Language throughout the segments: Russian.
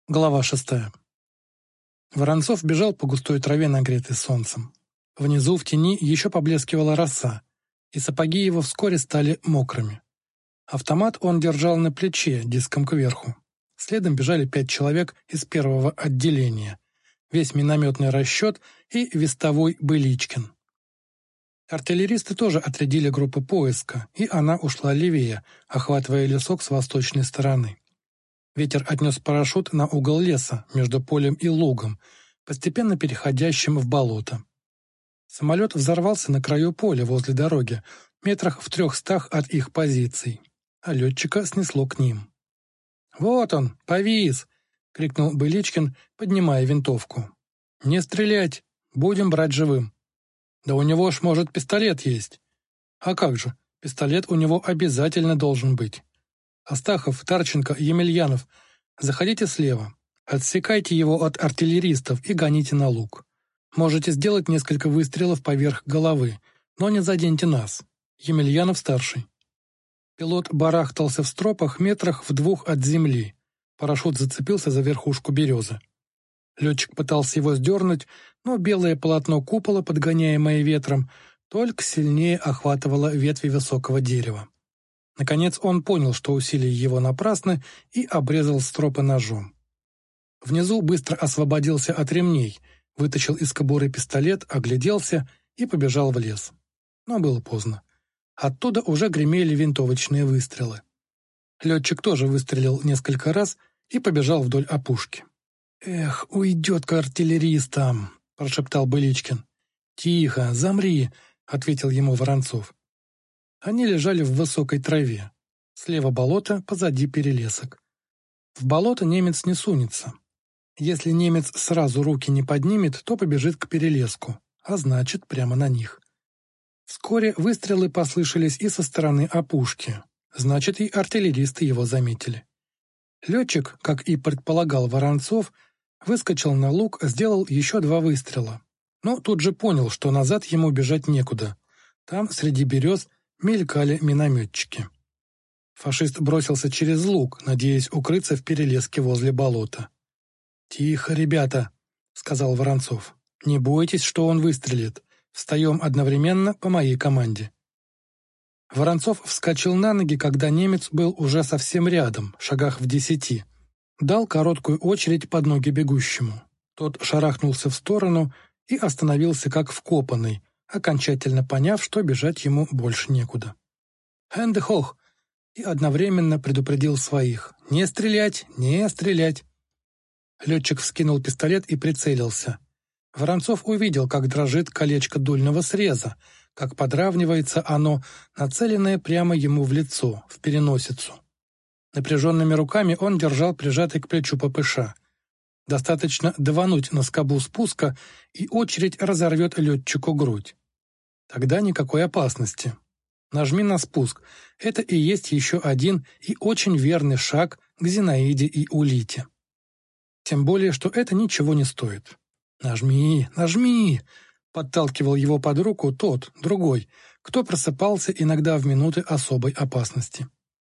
Глава 6. Воронцов бежал по густой траве, нагретой солнцем. Внизу в тени еще поблескивала роса, и сапоги его вскоре стали мокрыми. Автомат он держал на плече, диском кверху. Следом бежали 5 человек из первого отделения, весь минометный расчет и вестовой Быличкин. Артиллеристы тоже отрядили группу поиска, и она ушла левее, охватывая лесок с восточной стороны. Ветер отнес парашют на угол леса между полем и лугом, постепенно переходящим в болото. Самолет взорвался на краю поля возле дороги, метрах в 300 от их позиций, а летчика снесло к ним. «Вот он, повис!» — крикнул Быличкин, поднимая винтовку. «Не стрелять! Будем брать живым!» «Да у него ж, может, пистолет есть!» «А как же, пистолет у него обязательно должен быть!» «Астахов, Тарченко, Емельянов, заходите слева, отсекайте его от артиллеристов и гоните на луг. Можете сделать несколько выстрелов поверх головы, но не заденьте нас. Емельянов старший». Пилот барахтался в стропах метрах в 2 от земли. Парашют зацепился за верхушку березы. Летчик пытался его сдернуть, но белое полотно купола, подгоняемое ветром, только сильнее охватывало ветви высокого дерева. Наконец он понял, что усилия его напрасны, и обрезал стропы ножом. Внизу быстро освободился от ремней, вытащил из кобуры пистолет, огляделся и побежал в лес. Но было поздно. Оттуда уже гремели винтовочные выстрелы. Летчик тоже выстрелил несколько раз и побежал вдоль опушки. «Эх, уйдет к артиллеристам!» – прошептал Быличкин. «Тихо, замри!» – ответил ему Воронцов. Они лежали в высокой траве. Слева болото, позади перелесок. В болото немец не сунется. Если немец сразу руки не поднимет, то побежит к перелеску, а значит, прямо на них. Вскоре выстрелы послышались и со стороны опушки. Значит, и артиллеристы его заметили. Летчик, как и предполагал Воронцов, выскочил на луг, сделал еще 2 выстрела. Но тут же понял, что назад ему бежать некуда. Там, среди берез, мелькали минометчики. Фашист бросился через луг, надеясь укрыться в перелеске возле болота. «Тихо, ребята», — сказал Воронцов. «Не бойтесь, что он выстрелит. Встаем одновременно по моей команде». Воронцов вскочил на ноги, когда немец был уже совсем рядом, шагах в 10. Дал короткую очередь под ноги бегущему. Тот шарахнулся в сторону и остановился как вкопанный, окончательно поняв, что бежать ему больше некуда. «Хэнде хох!» и одновременно предупредил своих. «Не стрелять! Не стрелять!» Летчик вскинул пистолет и прицелился. Воронцов увидел, как дрожит колечко дульного среза, как подравнивается оно, нацеленное прямо ему в лицо, в переносицу. Напряженными руками он держал прижатый к плечу ППШ. Достаточно давануть на скобу спуска, и очередь разорвет летчику грудь. Тогда никакой опасности. Нажми на спуск. Это и есть еще один и очень верный шаг к Зинаиде и Улите. Тем более, что это ничего не стоит. «Нажми, нажми!» — подталкивал его под руку тот, другой, кто просыпался иногда в минуты особой опасности.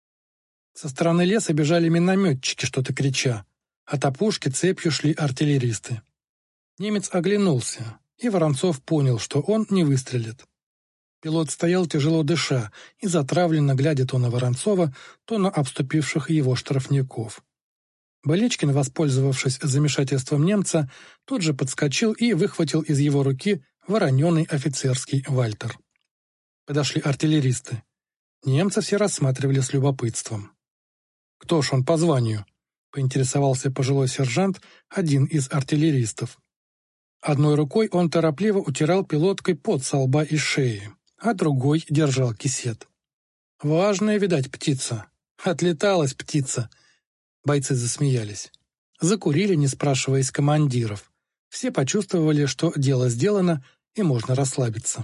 Со стороны леса бежали минометчики, что-то крича. От опушки цепью шли артиллеристы. Немец оглянулся, и Воронцов понял, что он не выстрелит. Пилот стоял тяжело дыша и затравленно глядя то на Воронцова, то на обступивших его штрафников. Быличкин, воспользовавшись замешательством немца, тут же подскочил и выхватил из его руки вороненый офицерский вальтер. Подошли артиллеристы. Немца все рассматривали с любопытством. «Кто ж он по званию?» — поинтересовался пожилой сержант, один из артиллеристов. Одной рукой он торопливо утирал пилоткой пот со лба и шеи, а другой держал кисет. «Важная, видать, птица. Отлеталась птица». Бойцы засмеялись. Закурили, не спрашиваясь командиров. Все почувствовали, что дело сделано, и можно расслабиться.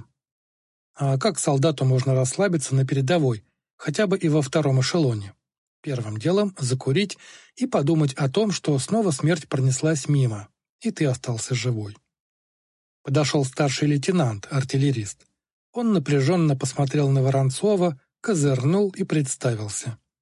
А как солдату можно расслабиться на передовой, хотя бы и во 2-м эшелоне? Первым делом закурить и подумать о том, что снова смерть пронеслась мимо, и ты остался живой. Подошел старший лейтенант, артиллерист. Он напряженно посмотрел на Воронцова, козырнул и представился.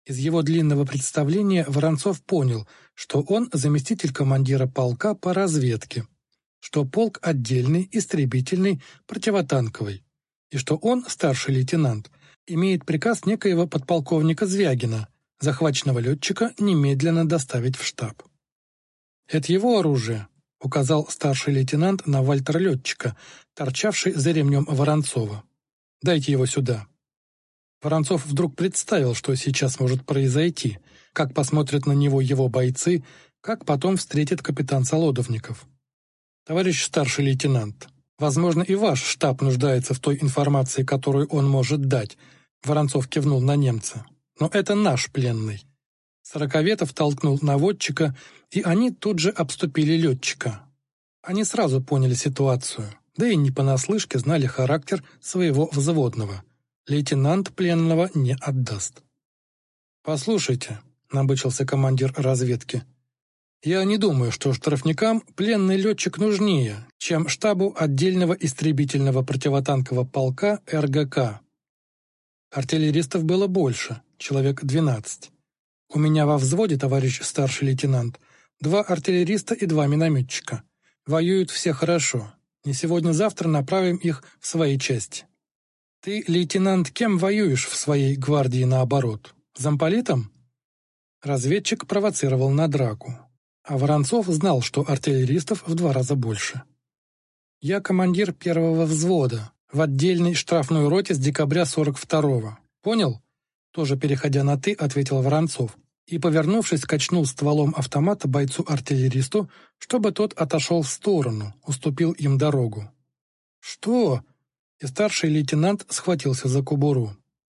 Из его длинного представления Воронцов понял, что он заместитель командира полка по разведке, что полк отдельный, истребительный, противотанковый, и что он, старший лейтенант, имеет приказ некоего подполковника Звягина, захваченного летчика, немедленно доставить в штаб. «Это его оружие», — указал старший лейтенант на Вальтер-летчика, торчавший за ремнем Воронцова. «Дайте его сюда». Воронцов вдруг представил, что сейчас может произойти, как посмотрят на него его бойцы, как потом встретит капитан Солодовников. «Товарищ старший лейтенант, возможно, и ваш штаб нуждается в той информации, которую он может дать», — Воронцов кивнул на немца. «Но это наш пленный». Сороковетов толкнул наводчика, и они тут же обступили летчика. Они сразу поняли ситуацию, да и не понаслышке знали характер своего взводного. Лейтенант пленного не отдаст. «Послушайте», — набычился командир разведки, «я не думаю, что штрафникам пленный летчик нужнее, чем штабу отдельного истребительного противотанкового полка РГК. Артиллеристов было больше, человек 12. У меня во взводе, товарищ старший лейтенант, 2 артиллериста и 2 минометчика. Воюют все хорошо. Не сегодня-завтра направим их в свои части». «Ты, лейтенант, кем воюешь в своей гвардии наоборот? Замполитом?» Разведчик провоцировал на драку, а Воронцов знал, что артиллеристов в 2 раза больше. «Я командир 1-го взвода, в отдельной штрафной роте с декабря 42-го. Понял?» Тоже переходя на «ты», ответил Воронцов и, повернувшись, качнул стволом автомата бойцу-артиллеристу, чтобы тот отошел в сторону, уступил им дорогу. «Что?» И старший лейтенант схватился за кобуру.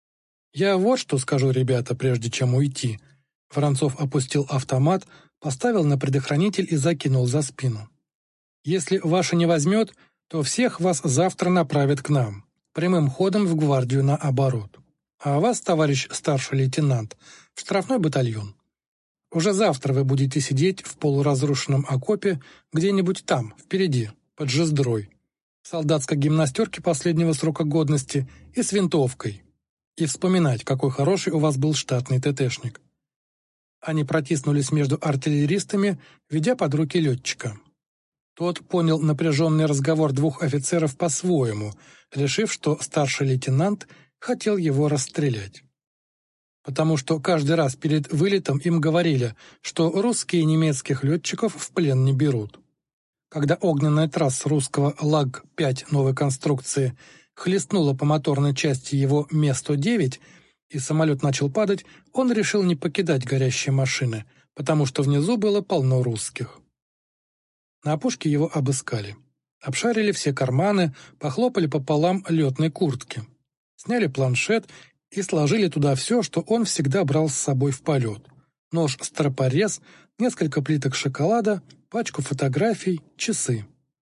«Я вот что скажу, ребята, прежде чем уйти». Воронцов опустил автомат, поставил на предохранитель и закинул за спину. «Если ваша не возьмет, то всех вас завтра направят к нам, прямым ходом в гвардию наоборот. А вас, товарищ старший лейтенант, в штрафной батальон. Уже завтра вы будете сидеть в полуразрушенном окопе где-нибудь там, впереди, под Жиздрой, в солдатской гимнастерке последнего срока годности и с винтовкой, и вспоминать, какой хороший у вас был штатный ТТшник». Они протиснулись между артиллеристами, ведя под руки летчика. Тот понял напряженный разговор 2 офицеров по-своему, решив, что старший лейтенант хотел его расстрелять. Потому что каждый раз перед вылетом им говорили, что русские и немецких летчиков в плен не берут. Когда огненная трасса русского ЛАГ-5 новой конструкции хлестнула по моторной части его Ме-109 и самолет начал падать, он решил не покидать горящие машины, потому что внизу было полно русских. На опушке его обыскали. Обшарили все карманы, похлопали по полам летной куртки. Сняли планшет и сложили туда все, что он всегда брал с собой в полет. Нож-стропорез, несколько плиток шоколада, пачку фотографий, часы.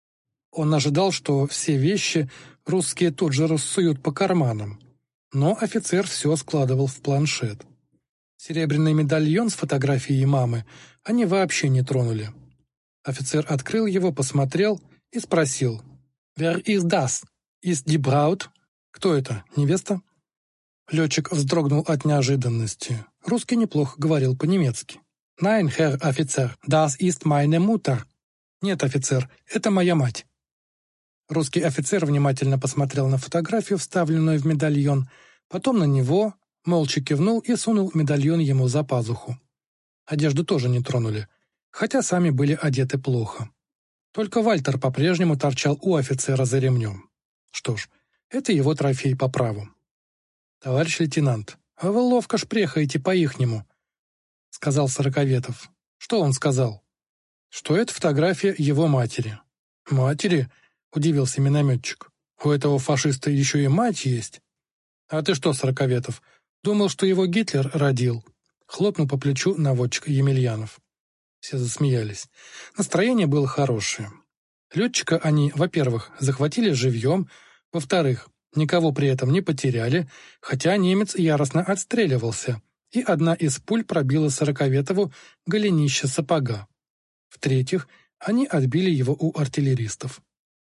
Он ожидал, что все вещи русские тут же рассуют по карманам. Но офицер все складывал в планшет. Серебряный медальон с фотографией мамы они вообще не тронули. Офицер открыл его, посмотрел и спросил: «Wer ist das? Ist die Braut?» «Кто это? Невеста?» Летчик вздрогнул от неожиданности. Русский неплохо говорил по-немецки. «Nein, Herr Officer, das ist meine Mutter». «Нет, офицер, это моя мать». Русский офицер внимательно посмотрел на фотографию, вставленную в медальон, потом на него, молча кивнул и сунул медальон ему за пазуху. Одежду тоже не тронули, хотя сами были одеты плохо. Только Вальтер по-прежнему торчал у офицера за ремнем. Что ж, это его трофей по праву. «Товарищ лейтенант, а вы ловко шпрехаете по-ихнему», — сказал Сороковетов. «Что он сказал?» «Что это фотография его матери». «Матери?» — удивился минометчик. «У этого фашиста еще и мать есть». «А ты что, Сороковетов, думал, что его Гитлер родил?» — хлопнул по плечу наводчик Емельянов. Все засмеялись. Настроение было хорошее. Летчика они, во-первых, захватили живьем, во-вторых, никого при этом не потеряли, хотя немец яростно отстреливался, и одна из пуль пробила Сороковетову голенище сапога. В-третьих, они отбили его у артиллеристов.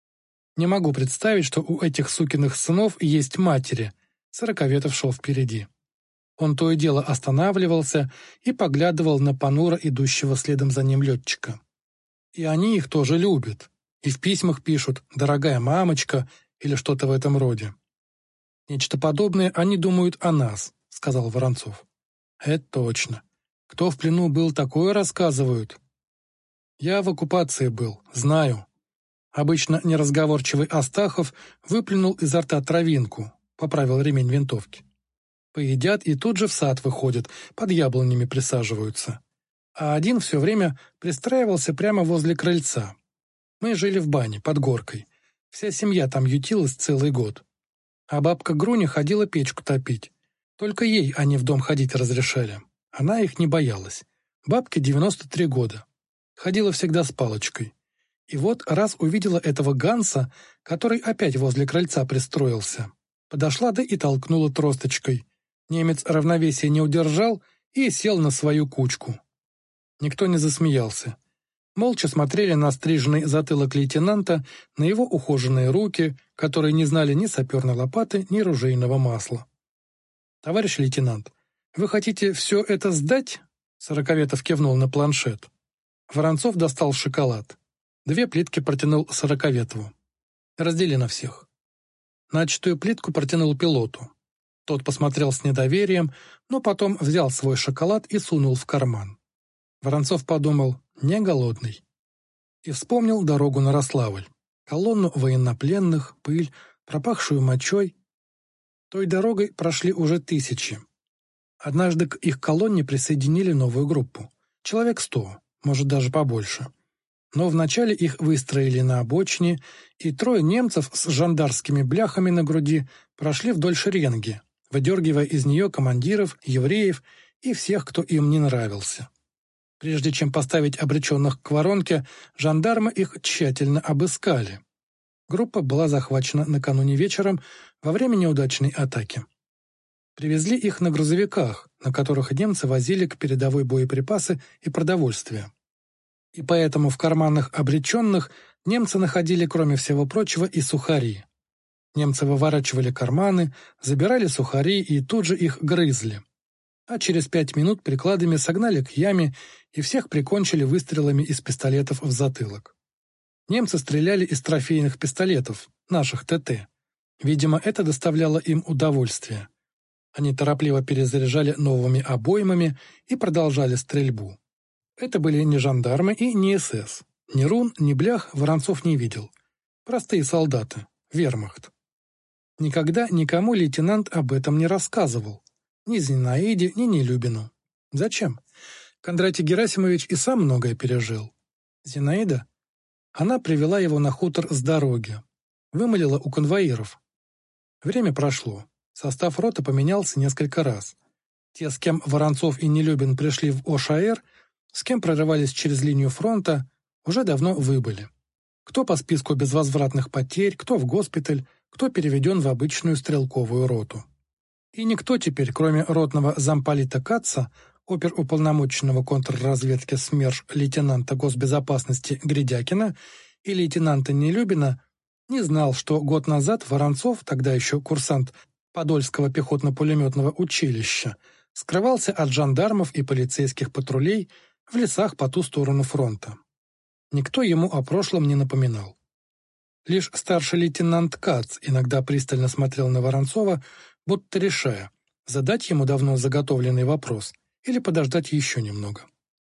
Не могу представить, что у этих сукиных сынов есть матери. Сороковетов шел впереди. Он то и дело останавливался и поглядывал на понуро идущего следом за ним летчика. И они их тоже любят. И в письмах пишут «дорогая мамочка» или что-то в этом роде. «Нечто подобное они думают о нас», — сказал Воронцов. «Это точно. Кто в плену был, такое рассказывают». «Я в оккупации был, знаю». Обычно неразговорчивый Астахов выплюнул изо рта травинку, поправил ремень винтовки. Поедят и тут же в сад выходят, под яблонями присаживаются. А один все время пристраивался прямо возле крыльца. Мы жили в бане, под горкой. Вся семья там ютилась целый год. А бабка Груня ходила печку топить. Только ей они в дом ходить разрешали. Она их не боялась. Бабке 93 года. Ходила всегда с палочкой. И вот раз увидела этого Ганса, который опять возле крыльца пристроился. Подошла да и толкнула тросточкой. Немец равновесие не удержал и сел на свою кучку. Никто не засмеялся. Молча смотрели на стриженный затылок лейтенанта, на его ухоженные руки, которые не знали ни саперной лопаты, ни ружейного масла. «Товарищ лейтенант, вы хотите все это сдать?» Сороковетов кивнул на планшет. Воронцов достал шоколад. 2 плитки протянул Сороковетову. «Раздели на всех». Начатую плитку протянул пилоту. Тот посмотрел с недоверием, но потом взял свой шоколад и сунул в карман. Воронцов подумал, не голодный. И вспомнил дорогу на Рославль, колонну военнопленных, пыль, пропахшую мочой. Той дорогой прошли уже тысячи. Однажды к их колонне присоединили новую группу. Человек 100, может даже побольше. Но вначале их выстроили на обочине, и 3 немцев с жандарскими бляхами на груди прошли вдоль шеренги, выдергивая из нее командиров, евреев и всех, кто им не нравился. Прежде чем поставить обреченных к воронке, жандармы их тщательно обыскали. Группа была захвачена накануне вечером во время неудачной атаки. Привезли их на грузовиках, на которых немцы возили к передовой боеприпасы и продовольствие. И поэтому в карманах обреченных немцы находили, кроме всего прочего, и сухари. Немцы выворачивали карманы, забирали сухари и тут же их грызли. А через 5 минут прикладами согнали к яме и всех прикончили выстрелами из пистолетов в затылок. Немцы стреляли из трофейных пистолетов, наших ТТ. Видимо, это доставляло им удовольствие. Они торопливо перезаряжали новыми обоймами и продолжали стрельбу. Это были не жандармы и не СС. Ни рун, ни блях Воронцов не видел. Простые солдаты, вермахт. Никогда никому лейтенант об этом не рассказывал. Ни Зинаиде, ни Нелюбину. Зачем? Кондратий Герасимович и сам многое пережил. Зинаида? Она привела его на хутор с дороги. Вымолила у конвоиров. Время прошло. Состав роты поменялся несколько раз. Те, с кем Воронцов и Нелюбин пришли в ОШАР, с кем прорывались через линию фронта, уже давно выбыли. Кто по списку безвозвратных потерь, кто в госпиталь, кто переведен в обычную стрелковую роту. И никто теперь, кроме ротного замполита Каца, оперуполномоченного контрразведки СМЕРШ лейтенанта госбезопасности Гридякина и лейтенанта Нелюбина, не знал, что год назад Воронцов, тогда еще курсант Подольского пехотно-пулеметного училища, скрывался от жандармов и полицейских патрулей в лесах по ту сторону фронта. Никто ему о прошлом не напоминал. Лишь старший лейтенант Кац иногда пристально смотрел на Воронцова, будто решая, задать ему давно заготовленный вопрос или подождать еще немного.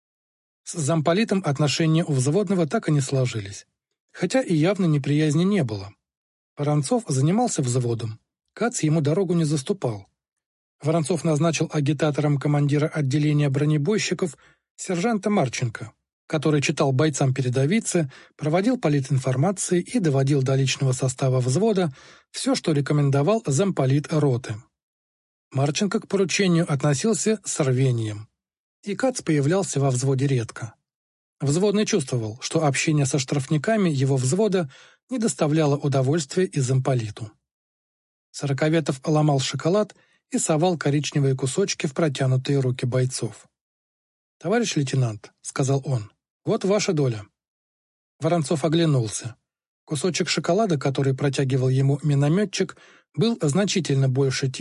С замполитом отношения у взводного так и не сложились, хотя и явно неприязни не было. Воронцов занимался взводом, Кац ему дорогу не заступал. Воронцов назначил агитатором командира отделения бронебойщиков сержанта Марченко, который читал бойцам передовицы, проводил политинформации и доводил до личного состава взвода все, что рекомендовал замполит роты. Марченко к поручению относился с рвением, и Кац появлялся во взводе редко. Взводный чувствовал, что общение со штрафниками его взвода не доставляло удовольствия и замполиту. Сороковетов ломал шоколад и совал коричневые кусочки в протянутые руки бойцов. «Товарищ лейтенант», — сказал он, — «вот ваша доля». Воронцов оглянулся. Кусочек шоколада, который протягивал ему минометчик, был значительно больше тех,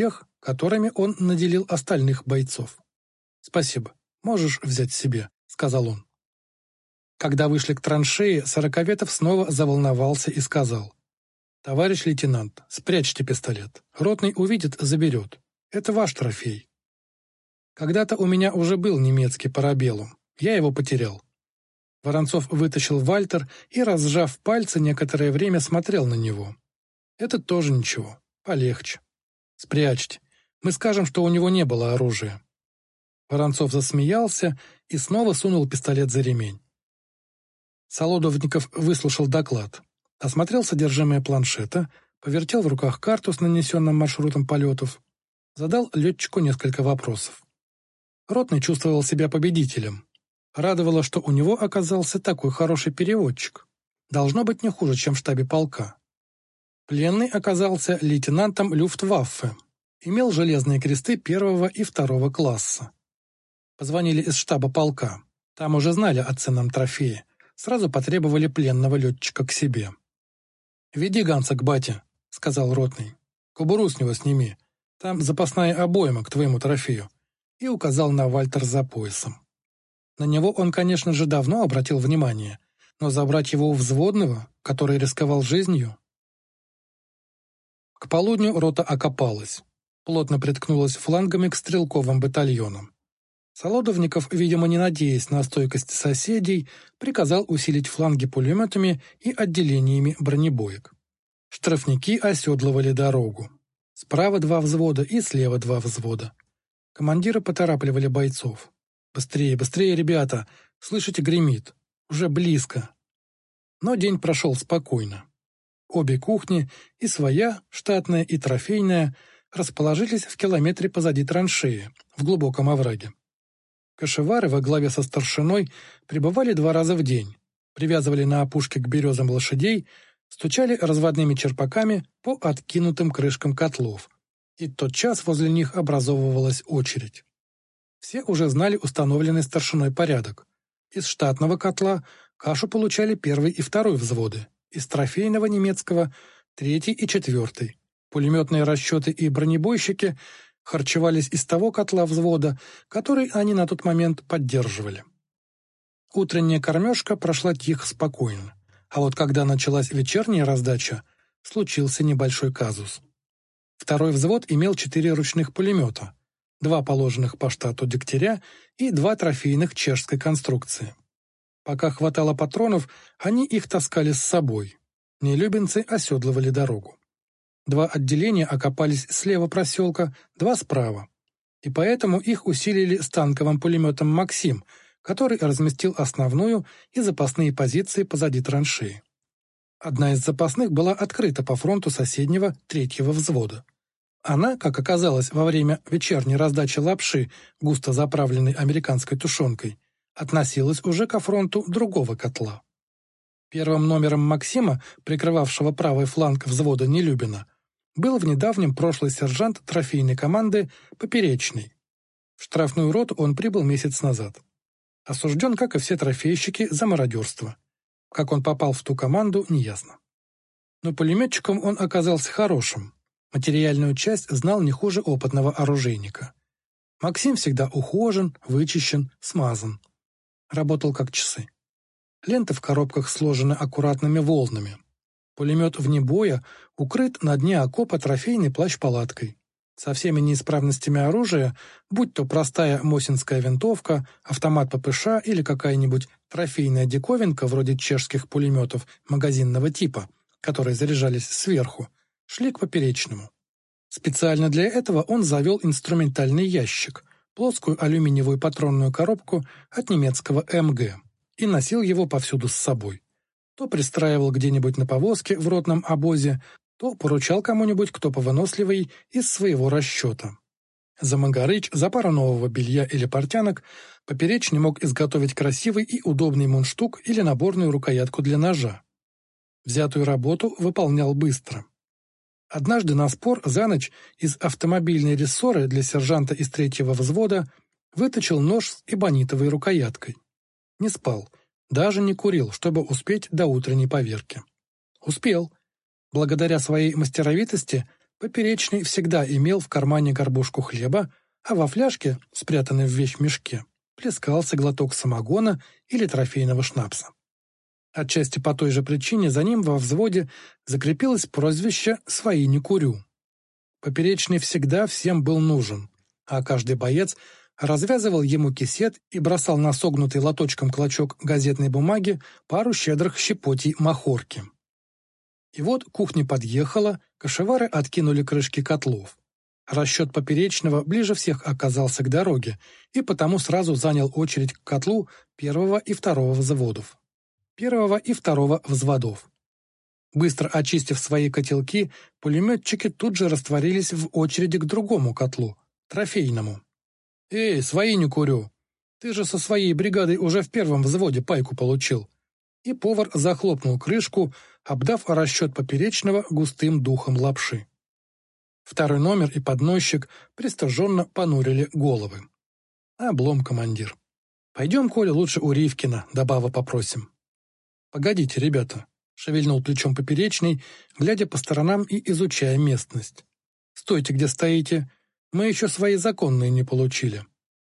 которыми он наделил остальных бойцов. «Спасибо, можешь взять себе», — сказал он. Когда вышли к траншее, Сороковетов снова заволновался и сказал: «Товарищ лейтенант, спрячьте пистолет. Ротный увидит, заберет. Это ваш трофей. Когда-то у меня уже был немецкий парабеллум. Я его потерял». Воронцов вытащил Вальтер и, разжав пальцы, некоторое время смотрел на него. «Это тоже ничего. Полегче. Спрячьте. Мы скажем, что у него не было оружия». Воронцов засмеялся и снова сунул пистолет за ремень. Солодовников выслушал доклад, осмотрел содержимое планшета, повертел в руках карту с нанесенным маршрутом полетов, задал летчику несколько вопросов. Ротный чувствовал себя победителем. Радовало, что у него оказался такой хороший переводчик. Должно быть не хуже, чем в штабе полка. Пленный оказался лейтенантом Люфтваффе, имел железные кресты 1 и 2 класса. Позвонили из штаба полка. Там уже знали о ценном трофее. Сразу потребовали пленного летчика к себе. «Веди Ганса к бате», — сказал ротный. «Кобуру с него сними. Там запасная обойма к твоему трофею». И указал на Вальтер за поясом. На него он, конечно же, давно обратил внимание, но забрать его у взводного, который рисковал жизнью... К полудню рота окопалась. Плотно приткнулась флангами к стрелковым батальонам. Солодовников, видимо, не надеясь на стойкость соседей, приказал усилить фланги пулеметами и отделениями бронебоек. Штрафники оседлывали дорогу. Справа 2 взвода и слева 2 взвода. Командиры поторапливали бойцов. «Быстрее, быстрее, ребята! Слышите, гремит! Уже близко!» Но день прошел спокойно. Обе кухни, и своя, штатная и трофейная, расположились в километре позади траншеи, в глубоком овраге. Кашевары во главе со старшиной прибывали 2 раза в день, привязывали на опушке к березам лошадей, стучали разводными черпаками по откинутым крышкам котлов, и тотчас возле них образовывалась очередь. Все уже знали установленный старшиной порядок. Из штатного котла кашу получали 1 и 2 взводы, из трофейного немецкого — 3 и 4. Пулеметные расчеты и бронебойщики харчевались из того котла взвода, который они на тот момент поддерживали. Утренняя кормежка прошла тихо, спокойно, а вот когда началась вечерняя раздача, случился небольшой казус. 2 взвод имел 4 ручных пулемета, 2 положенных по штату Дегтяря и 2 трофейных чешской конструкции. Пока хватало патронов, они их таскали с собой. Нелюбинцы оседлывали дорогу. 2 отделения окопались слева проселка, 2 справа. И поэтому их усилили с танковым пулеметом «Максим», который разместил основную и запасные позиции позади траншеи. Одна из запасных была открыта по фронту соседнего 3-го взвода. Она, как оказалось во время вечерней раздачи лапши, густо заправленной американской тушенкой, относилась уже ко фронту другого котла. Первым номером «Максима», прикрывавшего правый фланг взвода Нелюбина, был в недавнем прошлый сержант трофейной команды Поперечный. В штрафную роту он прибыл месяц назад. Осужден, как и все трофейщики, за мародерство. Как он попал в ту команду, неясно. Но пулеметчиком он оказался хорошим. Материальную часть знал не хуже опытного оружейника. Максим всегда ухожен, вычищен, смазан. Работал как часы. Ленты в коробках сложены аккуратными волнами. Пулемет вне боя укрыт на дне окопа трофейной плащ-палаткой. Со всеми неисправностями оружия, будь то простая мосинская винтовка, автомат ППШ или какая-нибудь трофейная диковинка вроде чешских пулеметов магазинного типа, которые заряжались сверху, шли к Поперечному. Специально для этого он завел инструментальный ящик, плоскую алюминиевую патронную коробку от немецкого МГ, и носил его повсюду с собой. То пристраивал где-нибудь на повозке в ротном обозе, то поручал кому-нибудь, кто повыносливый, из своего расчета. За Магарыч, за пару нового белья или портянок Поперечный мог изготовить красивый и удобный мундштук или наборную рукоятку для ножа. Взятую работу выполнял быстро. Однажды на спор за ночь из автомобильной рессоры для сержанта из 3-го взвода вытащил нож с эбонитовой рукояткой. Не спал, даже не курил, чтобы успеть до утренней поверки. Успел. Благодаря своей мастеровитости Поперечный всегда имел в кармане горбушку хлеба, а во фляжке, спрятанной в вещмешке, плескался глоток самогона или трофейного шнапса. Отчасти по той же причине за ним во взводе закрепилось прозвище «Свои не курю». Поперечный всегда всем был нужен, а каждый боец развязывал ему кисет и бросал на согнутый лоточком клочок газетной бумаги пару щедрых щепотей махорки. И вот кухня подъехала, кошевары откинули крышки котлов. Расчет Поперечного ближе всех оказался к дороге и потому сразу занял очередь к котлу первого и второго взводов. Быстро очистив свои котелки, пулеметчики тут же растворились в очереди к другому котлу, трофейному. «Эй, свои не курю! Ты же со своей бригадой уже в первом взводе пайку получил!» И повар захлопнул крышку, обдав расчет Поперечного густым духом лапши. Второй номер и подносчик пристыженно понурили головы. Облом, командир. «Пойдем, Коля, лучше у Ривкина, добава попросим». «Погодите, ребята», — шевельнул плечом Поперечный, глядя по сторонам и изучая местность. «Стойте, где стоите. Мы еще свои законные не получили».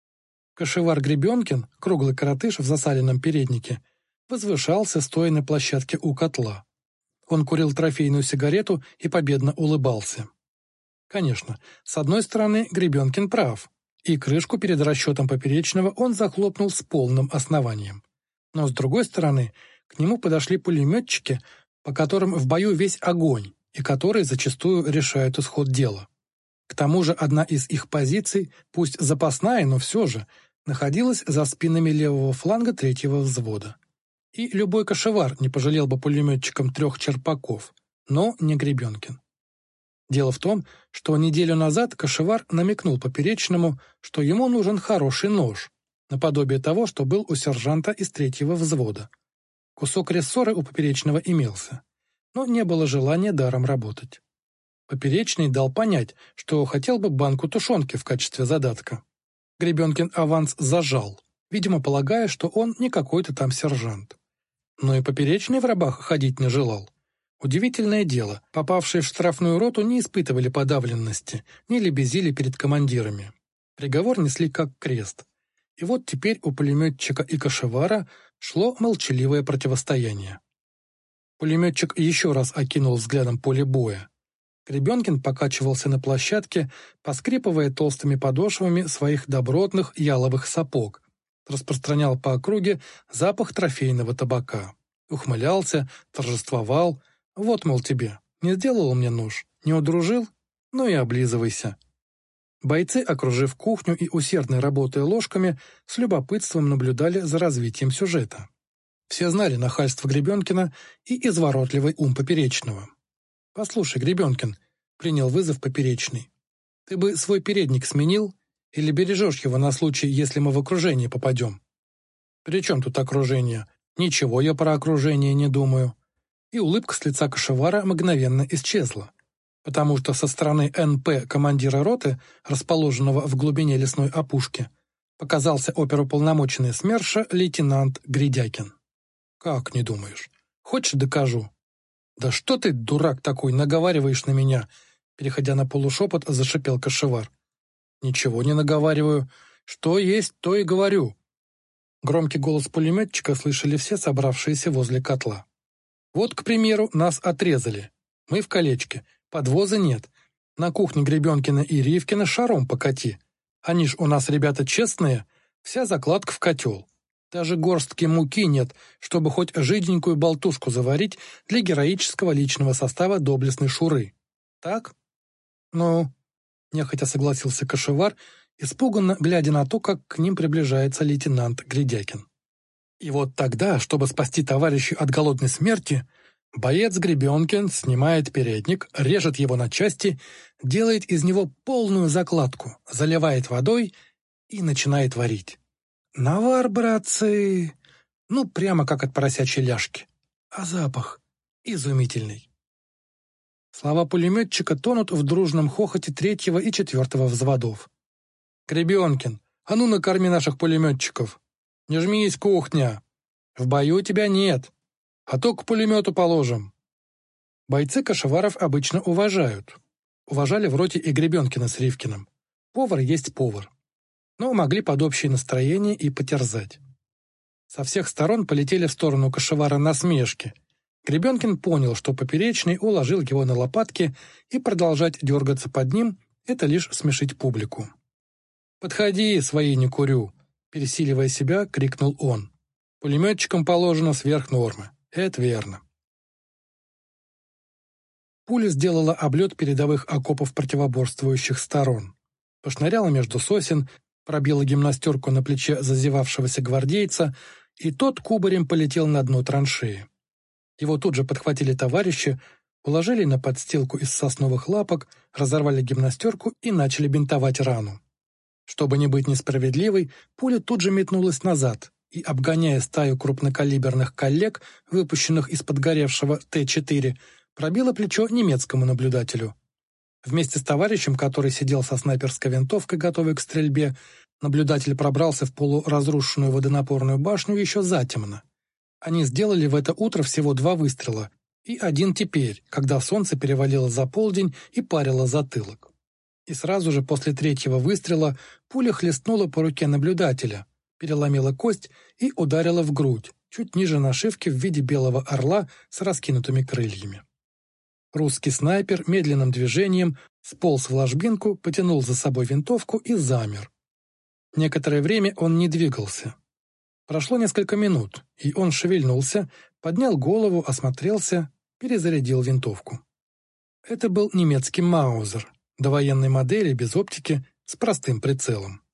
Кошевар Гребенкин, круглый коротыш в засаленном переднике, возвышался, стоя на площадке у котла. Он курил трофейную сигарету и победно улыбался. Конечно, с одной стороны, Гребенкин прав, и крышку перед расчетом Поперечного он захлопнул с полным основанием. Но с другой стороны, к нему подошли пулеметчики, по которым в бою весь огонь, и которые зачастую решают исход дела. К тому же одна из их позиций, пусть запасная, но все же, находилась за спинами левого фланга третьего взвода. И любой кошевар не пожалел бы пулеметчикам 3 черпаков, но не Гребенкин. Дело в том, что неделю назад кошевар намекнул Поперечному, что ему нужен хороший нож, наподобие того, что был у сержанта из 3-го взвода. Кусок рессоры у Поперечного имелся, но не было желания даром работать. Поперечный дал понять, что хотел бы банку тушенки в качестве задатка. Гребенкин аванс зажал, видимо, полагая, что он не какой-то там сержант. Но и Поперечный в рабах ходить не желал. Удивительное дело, попавшие в штрафную роту не испытывали подавленности, не лебезили перед командирами. Приговор несли как крест. И вот теперь у пулеметчика и кошевара шло молчаливое противостояние. Пулеметчик еще раз окинул взглядом поле боя. Гребенкин покачивался на площадке, поскрипывая толстыми подошвами своих добротных яловых сапог, распространял по округе запах трофейного табака. Ухмылялся, торжествовал. Вот, мол, тебе, не сделал мне нож, не удружил? Ну и облизывайся. Бойцы, окружив кухню и усердно работая ложками, с любопытством наблюдали за развитием сюжета. Все знали нахальство Гребенкина и изворотливый ум Поперечного. «Послушай, Гребенкин», — принял вызов Поперечный, — «ты бы свой передник сменил или бережешь его на случай, если мы в окружение попадем?» «При чем тут окружение? Ничего я про окружение не думаю». И улыбка с лица кошевара мгновенно исчезла, потому что со стороны НП командира роты, расположенного в глубине лесной опушки, показался оперуполномоченный СМЕРШа лейтенант Гридякин. «Как не думаешь? Хочешь, докажу?» «Да что ты, дурак такой, наговариваешь на меня?» Переходя на полушепот, зашипел кошевар. «Ничего не наговариваю. Что есть, то и говорю». Громкий голос пулеметчика слышали все собравшиеся возле котла. «Вот, к примеру, нас отрезали. Мы в колечке. Подвоза нет. На кухне Гребенкина и Ривкина шаром покати. Они ж у нас ребята честные. Вся закладка в котел. Даже горстки муки нет, чтобы хоть жиденькую болтушку заварить для героического личного состава доблестной Шуры. Так?» «Ну...» — нехотя согласился кошевар, испуганно глядя на то, как к ним приближается лейтенант Гридякин. И вот тогда, чтобы спасти товарища от голодной смерти, боец Гребенкин снимает передник, режет его на части, делает из него полную закладку, заливает водой и начинает варить. Навар, братцы! Ну, прямо как от поросячьей ляжки. А запах изумительный. Слова пулеметчика тонут в дружном хохоте 3-го и 4-го взводов. «Гребенкин, а ну накорми наших пулеметчиков! Не жмись, кухня! В бою тебя нет, а то к пулемету положим!» Бойцы кошеваров обычно уважают. уважали в роте и Гребенкина с Ривкиным. Повар есть повар. Но могли под общее настроение и потерзать. Со всех сторон полетели в сторону кошевара насмешки. Гребенкин понял, что Поперечный уложил его на лопатки, и продолжать дергаться под ним — это лишь смешить публику. «Подходи, свои не курю!» — пересиливая себя, крикнул он. «Пулеметчикам положено сверх нормы. Это верно». Пуля сделала облет передовых окопов противоборствующих сторон. Пошныряла между сосен, пробила гимнастерку на плече зазевавшегося гвардейца, и тот кубарем полетел на дно траншеи. Его тут же подхватили товарищи, уложили на подстилку из сосновых лапок, разорвали гимнастерку и начали бинтовать рану. Чтобы не быть несправедливой, пуля тут же метнулась назад и, обгоняя стаю крупнокалиберных коллег, выпущенных из подгоревшего Т-4, пробила плечо немецкому наблюдателю. Вместе с товарищем, который сидел со снайперской винтовкой, готовый к стрельбе, наблюдатель пробрался в полуразрушенную водонапорную башню еще затемно. Они сделали в это утро всего 2 выстрела, и один теперь, когда солнце перевалило за полдень и парило затылок. И сразу же после 3-го выстрела пуля хлестнула по руке наблюдателя, переломила кость и ударила в грудь, чуть ниже нашивки в виде белого орла с раскинутыми крыльями. Русский снайпер медленным движением сполз в ложбинку, потянул за собой винтовку и замер. Некоторое время он не двигался. Прошло несколько минут, и он шевельнулся, поднял голову, осмотрелся, перезарядил винтовку. Это был немецкий маузер, довоенной модели без оптики, с простым прицелом.